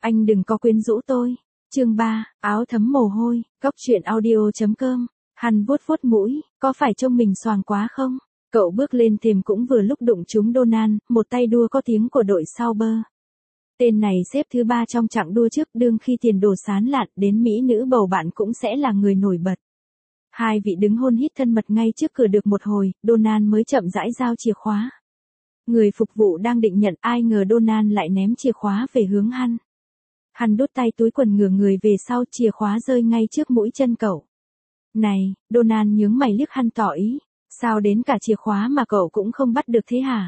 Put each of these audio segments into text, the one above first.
Anh đừng có quyến rũ tôi. Chương 3, áo thấm mồ hôi, Cóc truyện audio.com. Hắn vuốt vuốt mũi, có phải trông mình xoàng quá không? Cậu bước lên thềm cũng vừa lúc đụng trúng Donald, một tay đua có tiếng của đội Sauber. Tên này xếp thứ 3 trong chặng đua trước, đương khi tiền đồ sán lạn, đến mỹ nữ bầu bạn cũng sẽ là người nổi bật. Hai vị đứng hôn hít thân mật ngay trước cửa được một hồi, Donald mới chậm rãi giao chìa khóa. Người phục vụ đang định nhận, ai ngờ Donald lại ném chìa khóa về hướng hắn. Hắn đút tay túi quần ngửa người về sau, chìa khóa rơi ngay trước mũi chân cậu. Này, Donald nhướng mày liếc hắn tỏ ý, sao đến cả chìa khóa mà cậu cũng không bắt được thế hả?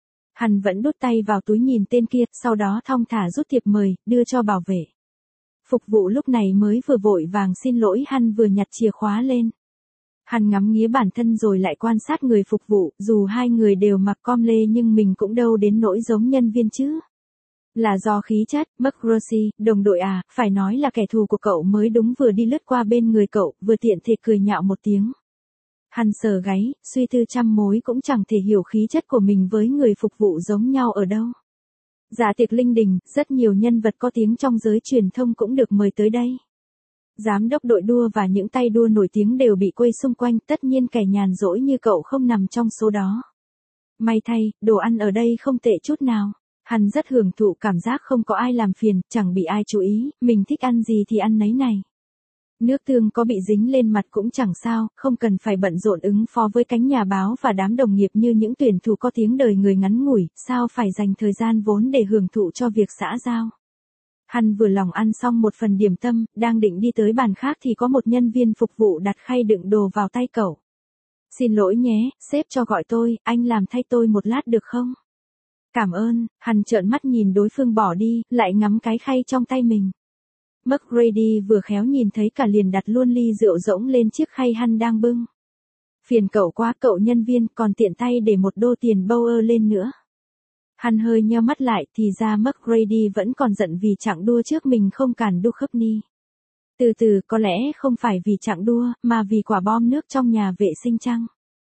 Hắn vẫn đút tay vào túi nhìn tên kia, sau đó thong thả rút thiệp mời, đưa cho bảo vệ. Phục vụ lúc này mới vừa vội vàng xin lỗi hắn vừa nhặt chìa khóa lên. Hắn ngắm nghía bản thân rồi lại quan sát người phục vụ, dù hai người đều mặc com lê nhưng mình cũng đâu đến nỗi giống nhân viên chứ. Là do khí chất, McGrossy, đồng đội à, phải nói là kẻ thù của cậu mới đúng, vừa đi lướt qua bên người cậu, vừa tiện thể cười nhạo một tiếng. Hắn sờ gáy, suy tư trăm mối cũng chẳng thể hiểu khí chất của mình với người phục vụ giống nhau ở đâu. Dạ tiệc linh đình, rất nhiều nhân vật có tiếng trong giới truyền thông cũng được mời tới đây. Giám đốc đội đua và những tay đua nổi tiếng đều bị quây xung quanh, tất nhiên kẻ nhàn rỗi như cậu không nằm trong số đó. May thay, đồ ăn ở đây không tệ chút nào. Hắn rất hưởng thụ cảm giác không có ai làm phiền, chẳng bị ai chú ý, mình thích ăn gì thì ăn nấy này. Nước tương có bị dính lên mặt cũng chẳng sao, không cần phải bận rộn ứng phó với cánh nhà báo và đám đồng nghiệp như những tuyển thủ có tiếng đời người ngắn ngủi, sao phải dành thời gian vốn để hưởng thụ cho việc xã giao. Hắn vừa lòng ăn xong một phần điểm tâm, đang định đi tới bàn khác thì có một nhân viên phục vụ đặt khay đựng đồ vào tay cậu. Xin lỗi nhé, sếp cho gọi tôi, anh làm thay tôi một lát được không? Cảm ơn, hắn trợn mắt nhìn đối phương bỏ đi, lại ngắm cái khay trong tay mình. McGrady vừa khéo nhìn thấy cả liền đặt luôn ly rượu rỗng lên chiếc khay hắn đang bưng. Phiền cậu quá cậu nhân viên, còn tiện tay để một đô tiền Bower lên nữa. Hắn hơi nheo mắt lại, thì ra McGrady vẫn còn giận vì chặng đua trước mình không cản Duchovny. Từ từ, có lẽ không phải vì chặng đua, mà vì quả bom nước trong nhà vệ sinh chăng?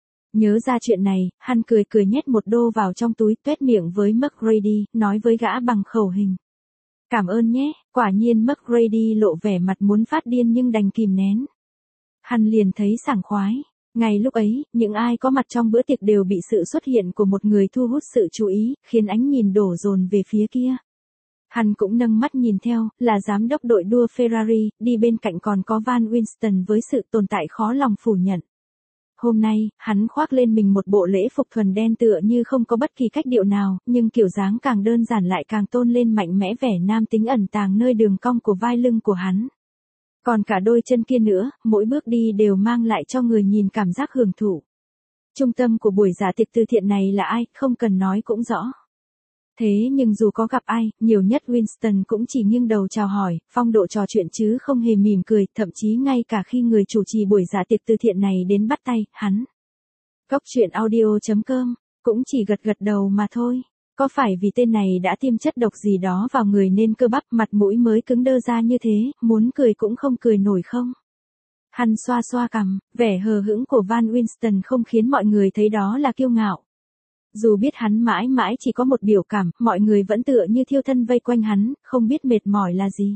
Nhớ ra chuyện này, hắn cười cười nhét một đô vào trong túi, tuét miệng với McGrady, nói với gã bằng khẩu hình. Cảm ơn nhé, quả nhiên McGrady lộ vẻ mặt muốn phát điên nhưng đành kìm nén. Hắn liền thấy sảng khoái. Ngay lúc ấy, những ai có mặt trong bữa tiệc đều bị sự xuất hiện của một người thu hút sự chú ý, khiến ánh nhìn đổ dồn về phía kia. Hắn cũng nâng mắt nhìn theo, là giám đốc đội đua Ferrari, đi bên cạnh còn có Van Winston với sự tồn tại khó lòng phủ nhận. Hôm nay, hắn khoác lên mình một bộ lễ phục thuần đen tựa như không có bất kỳ cách điệu nào, nhưng kiểu dáng càng đơn giản lại càng tôn lên mạnh mẽ vẻ nam tính ẩn tàng nơi đường cong của vai lưng của hắn. Còn cả đôi chân kia nữa, mỗi bước đi đều mang lại cho người nhìn cảm giác hưởng thụ. Trung tâm của buổi dạ tiệc từ thiện này là ai, không cần nói cũng rõ. Thế nhưng dù có gặp ai, nhiều nhất Winston cũng chỉ nghiêng đầu chào hỏi, phong độ trò chuyện chứ không hề mỉm cười, thậm chí ngay cả khi người chủ trì buổi dạ tiệc từ thiện này đến bắt tay, hắn. Cóc truyện audio.com, cũng chỉ gật gật đầu mà thôi. Có phải vì tên này đã tiêm chất độc gì đó vào người nên cơ bắp mặt mũi mới cứng đơ ra như thế, muốn cười cũng không cười nổi không? Hắn xoa xoa cằm, vẻ hờ hững của Van Winston không khiến mọi người thấy đó là kiêu ngạo. Dù biết hắn mãi mãi chỉ có một biểu cảm, mọi người vẫn tựa như thiêu thân vây quanh hắn, không biết mệt mỏi là gì.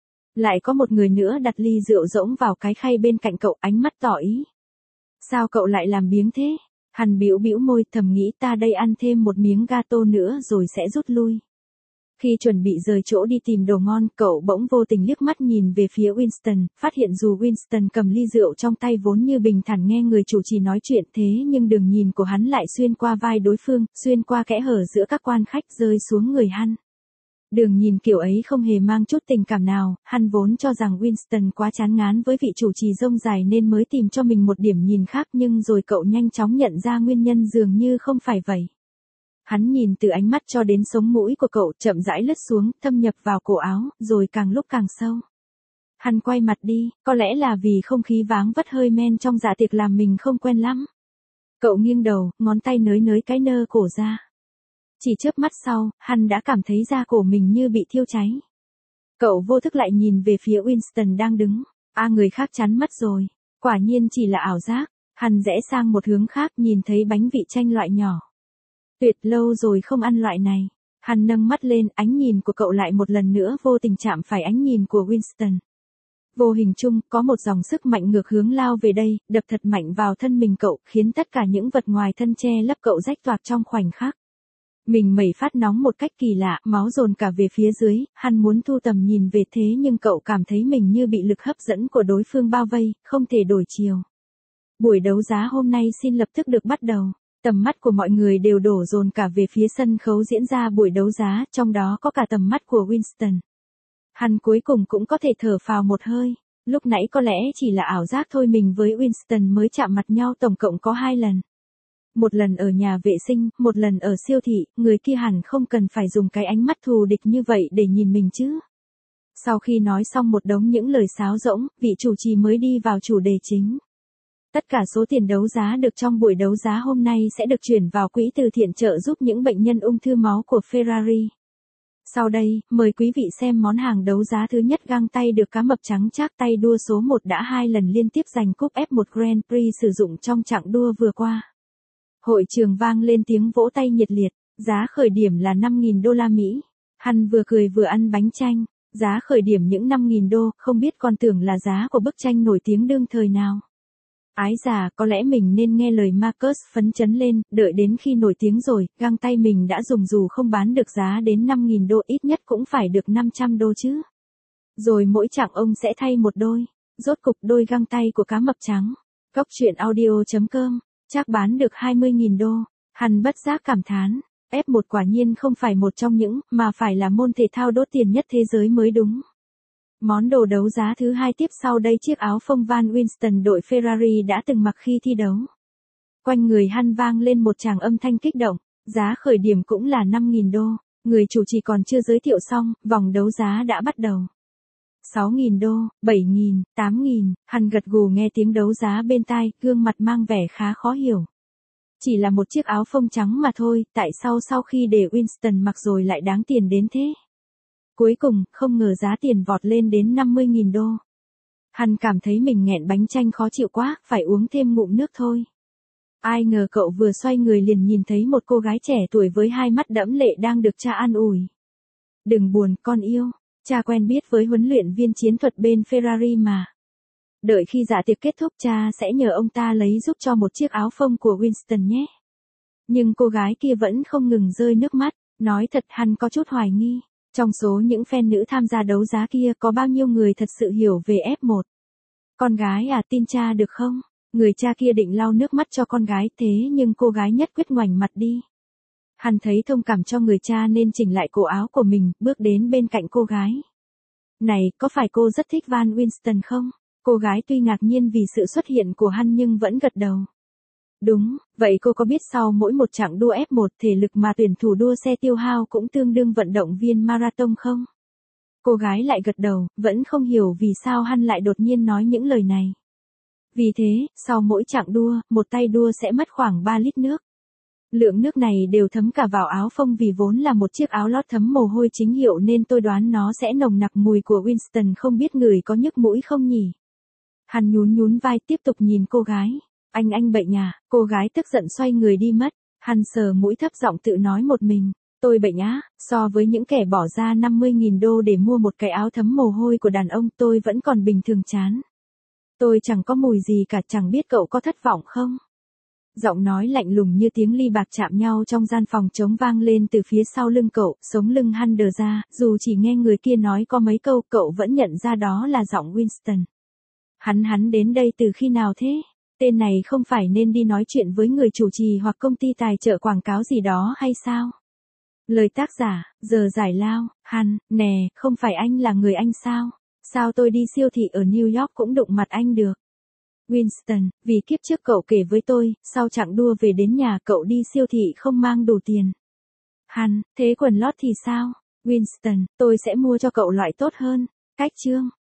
Lại có một người nữa đặt ly rượu rỗng vào cái khay bên cạnh cậu, ánh mắt tỏ ý. Sao cậu lại làm biếng thế? Hắn bĩu bĩu môi, thầm nghĩ ta đây ăn thêm một miếng gato nữa rồi sẽ rút lui. Khi chuẩn bị rời chỗ đi tìm đồ ngon, cậu bỗng vô tình liếc mắt nhìn về phía Winston, phát hiện dù Winston cầm ly rượu trong tay vốn như bình thản nghe người chủ trì nói chuyện thế nhưng đường nhìn của hắn lại xuyên qua vai đối phương, xuyên qua kẽ hở giữa các quan khách rơi xuống người hắn. Đường nhìn kiểu ấy không hề mang chút tình cảm nào, hắn vốn cho rằng Winston quá chán ngán với vị chủ trì rông dài nên mới tìm cho mình một điểm nhìn khác nhưng rồi cậu nhanh chóng nhận ra nguyên nhân dường như không phải vậy. Hắn nhìn từ ánh mắt cho đến sống mũi của cậu chậm rãi lướt xuống, thâm nhập vào cổ áo, rồi càng lúc càng sâu. Hắn quay mặt đi, có lẽ là vì không khí váng vất hơi men trong dạ tiệc làm mình không quen lắm. Cậu nghiêng đầu, ngón tay nới nới cái nơ cổ ra. Chỉ chớp mắt sau, hắn đã cảm thấy da cổ mình như bị thiêu cháy. Cậu vô thức lại nhìn về phía Winston đang đứng. Người khác chắn mất rồi. Quả nhiên chỉ là ảo giác. Hắn rẽ sang một hướng khác nhìn thấy bánh vị chanh loại nhỏ. Tuyệt lâu rồi không ăn loại này. Hắn nâng mắt lên, ánh nhìn của cậu lại một lần nữa vô tình chạm phải ánh nhìn của Winston. Vô hình chung, có một dòng sức mạnh ngược hướng lao về đây, đập thật mạnh vào thân mình cậu, khiến tất cả những vật ngoài thân che lấp cậu rách toạc trong khoảnh khắc. Mình mẩy phát nóng một cách kỳ lạ, máu dồn cả về phía dưới, hắn muốn thu tầm nhìn về thế nhưng cậu cảm thấy mình như bị lực hấp dẫn của đối phương bao vây, không thể đổi chiều. Buổi đấu giá hôm nay xin lập tức được bắt đầu. Tầm mắt của mọi người đều đổ dồn cả về phía sân khấu diễn ra buổi đấu giá, trong đó có cả tầm mắt của Winston. Hắn cuối cùng cũng có thể thở phào một hơi. Lúc nãy có lẽ chỉ là ảo giác thôi, mình với Winston mới chạm mặt nhau tổng cộng có 2 lần. Một lần ở nhà vệ sinh, một lần ở siêu thị, người kia hẳn không cần phải dùng cái ánh mắt thù địch như vậy để nhìn mình chứ. Sau khi nói xong một đống những lời sáo rỗng, vị chủ trì mới đi vào chủ đề chính. Tất cả số tiền đấu giá được trong buổi đấu giá hôm nay sẽ được chuyển vào quỹ từ thiện trợ giúp những bệnh nhân ung thư máu của Ferrari. Sau đây, mời quý vị xem món hàng đấu giá thứ nhất, găng tay được cá mập trắng trác tay đua số 1 đã 2 lần liên tiếp giành cúp F1 Grand Prix sử dụng trong chặng đua vừa qua. Hội trường vang lên tiếng vỗ tay nhiệt liệt, giá khởi điểm là 5.000 đô la Mỹ. Hắn vừa cười vừa ăn bánh chanh, giá khởi điểm những 5.000 đô, không biết còn tưởng là giá của bức tranh nổi tiếng đương thời nào. Ái già, có lẽ mình nên nghe lời Marcus phấn chấn lên, đợi đến khi nổi tiếng rồi, găng tay mình đã dùng dù không bán được giá đến 5.000 đô ít nhất cũng phải được 500 đô chứ. Rồi mỗi chặng ông sẽ thay một đôi, rốt cục đôi găng tay của cá mập trắng. Cóc truyện audio.com, chắc bán được 20.000 đô, hắn bất giác cảm thán, F1 quả nhiên không phải một trong những, mà phải là môn thể thao đốt tiền nhất thế giới mới đúng. Món đồ đấu giá thứ hai tiếp sau đây, chiếc áo phông Van Winston đội Ferrari đã từng mặc khi thi đấu. Quanh người hắn vang lên một tràng âm thanh kích động, giá khởi điểm cũng là 5.000 đô, người chủ trì còn chưa giới thiệu xong, vòng đấu giá đã bắt đầu. 6.000 đô, 7.000, 8.000, hắn gật gù nghe tiếng đấu giá bên tai, gương mặt mang vẻ khá khó hiểu. Chỉ là một chiếc áo phông trắng mà thôi, tại sao sau khi để Winston mặc rồi lại đáng tiền đến thế? Cuối cùng, không ngờ giá tiền vọt lên đến 50.000 đô. Hắn cảm thấy mình nghẹn bánh chanh khó chịu quá, phải uống thêm ngụm nước thôi. Ai ngờ cậu vừa xoay người liền nhìn thấy một cô gái trẻ tuổi với hai mắt đẫm lệ đang được cha an ủi. Đừng buồn, con yêu, cha quen biết với huấn luyện viên chiến thuật bên Ferrari mà. Đợi khi dạ tiệc kết thúc cha sẽ nhờ ông ta lấy giúp cho một chiếc áo phông của Winston nhé. Nhưng cô gái kia vẫn không ngừng rơi nước mắt, nói thật hắn có chút hoài nghi. Trong số những fan nữ tham gia đấu giá kia có bao nhiêu người thật sự hiểu về F1? Con gái à, tin cha được không? Người cha kia định lau nước mắt cho con gái, thế nhưng cô gái nhất quyết ngoảnh mặt đi. Hắn thấy thông cảm cho người cha nên chỉnh lại cổ áo của mình, bước đến bên cạnh cô gái. Này, có phải cô rất thích Van Winston không? Cô gái tuy ngạc nhiên vì sự xuất hiện của hắn nhưng vẫn gật đầu. Đúng, vậy cô có biết sau mỗi một chặng đua F1 thể lực mà tuyển thủ đua xe tiêu hao cũng tương đương vận động viên marathon không? Cô gái lại gật đầu, vẫn không hiểu vì sao hắn lại đột nhiên nói những lời này. Vì thế, sau mỗi chặng đua, một tay đua sẽ mất khoảng 3 lít nước. Lượng nước này đều thấm cả vào áo phông vì vốn là một chiếc áo lót thấm mồ hôi chính hiệu nên tôi đoán nó sẽ nồng nặc mùi của Winston, không biết người có nhức mũi không nhỉ? Hắn nhún vai tiếp tục nhìn cô gái. Anh bệnh à? Cô gái tức giận xoay người đi mất. Hắn sờ mũi thấp giọng tự nói một mình. Tôi bệnh á, so với những kẻ bỏ ra 50.000 đô để mua một cái áo thấm mồ hôi của đàn ông tôi vẫn còn bình thường chán. Tôi chẳng có mùi gì cả, chẳng biết cậu có thất vọng không? Giọng nói lạnh lùng như tiếng ly bạc chạm nhau trong gian phòng trống vang lên từ phía sau lưng cậu, sống lưng hắn đờ ra, dù chỉ nghe người kia nói có mấy câu cậu vẫn nhận ra đó là giọng Winston. Hắn đến đây từ khi nào thế? Tên này không phải nên đi nói chuyện với người chủ trì hoặc công ty tài trợ quảng cáo gì đó hay sao? Lời tác giả, giờ giải lao, nè, không phải anh là người Anh sao? Sao tôi đi siêu thị ở New York cũng đụng mặt anh được? Winston, vì kiếp trước cậu kể với tôi, sau chặng đua về đến nhà cậu đi siêu thị không mang đủ tiền. Thế quần lót thì sao? Winston, tôi sẽ mua cho cậu loại tốt hơn. Cách chương.